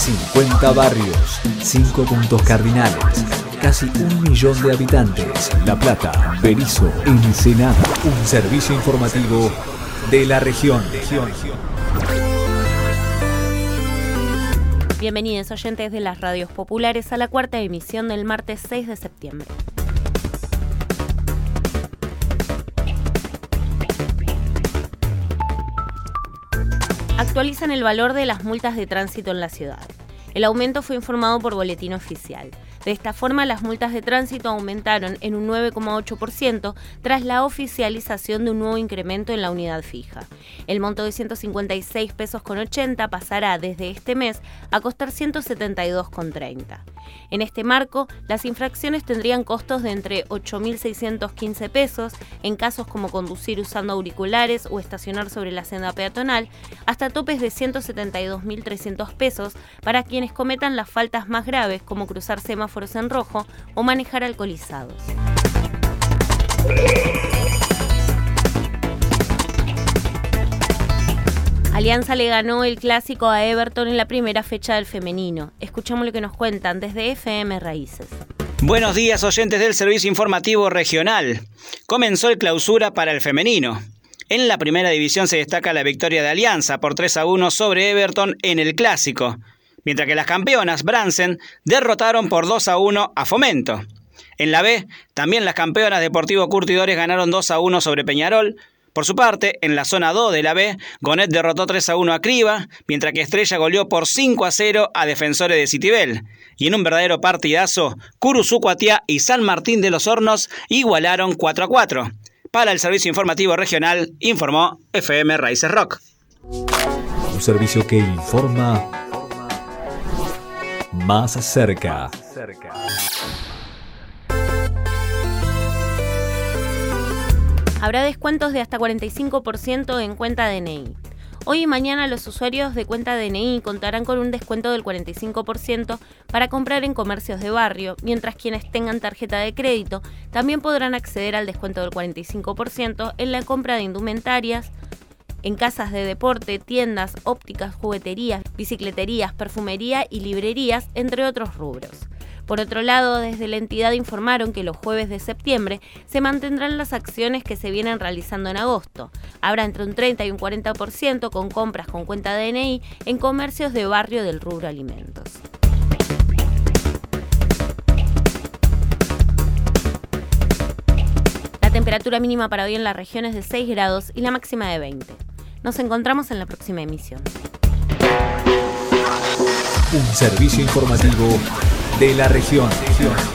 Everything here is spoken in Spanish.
50 barrios, 5 puntos cardinales, casi 1 millón de habitantes. La Plata, Berisso, Ensenada. Un servicio informativo de la región. Bienvenidos oyentes de las radios populares a la cuarta emisión del martes 6 de septiembre. Actualizan el valor de las multas de tránsito en la ciudad. El aumento fue informado por Boletín Oficial. De esta forma, las multas de tránsito aumentaron en un 9,8% tras la oficialización de un nuevo incremento en la unidad fija. El monto de 156,80 pesos pasará desde este mes a costar 172,30. En este marco, las infracciones tendrían costos de entre 8.615 pesos en casos como conducir usando auriculares o estacionar sobre la senda peatonal, hasta topes de 172.300 pesos para quienes cometan las faltas más graves como cruzar semáforos en rojo o manejar alcoholizados. Alianza le ganó el clásico a Everton en la primera fecha del femenino. Escuchamos lo que nos cuentan desde FM Raíces. Buenos días, oyentes del Servicio Informativo Regional. Comenzó el clausura para el femenino. En la primera división se destaca la victoria de Alianza por 3-1 sobre Everton en el clásico, mientras que las campeonas Bransen derrotaron por 2-1 a Fomento. En la B, también las campeonas Deportivo Curtidores ganaron 2-1 sobre Peñarol. Por su parte, en la zona 2 de la B, Gonet derrotó 3-1 a Criba, mientras que Estrella goleó por 5-0 a Defensores de Citibel. Y en un verdadero partidazo, Curuzú Cuatiá y San Martín de los Hornos igualaron 4-4. Para el Servicio Informativo Regional, informó FM Raíces Rock. Un servicio que informa más cerca. Habrá descuentos de hasta 45% en cuenta DNI. Hoy y mañana los usuarios de cuenta DNI contarán con un descuento del 45% para comprar en comercios de barrio, mientras quienes tengan tarjeta de crédito también podrán acceder al descuento del 45% en la compra de indumentarias, en casas de deporte, tiendas, ópticas, jugueterías, bicicleterías, perfumería y librerías, entre otros rubros. Por otro lado, desde la entidad informaron que los jueves de septiembre se mantendrán las acciones que se vienen realizando en agosto. Habrá entre un 30 y un 40% con compras con cuenta DNI en comercios de barrio del rubro alimentos. La temperatura mínima para hoy en la región es de 6 grados y la máxima de 20. Nos encontramos en la próxima emisión. Un servicio informativo de la región.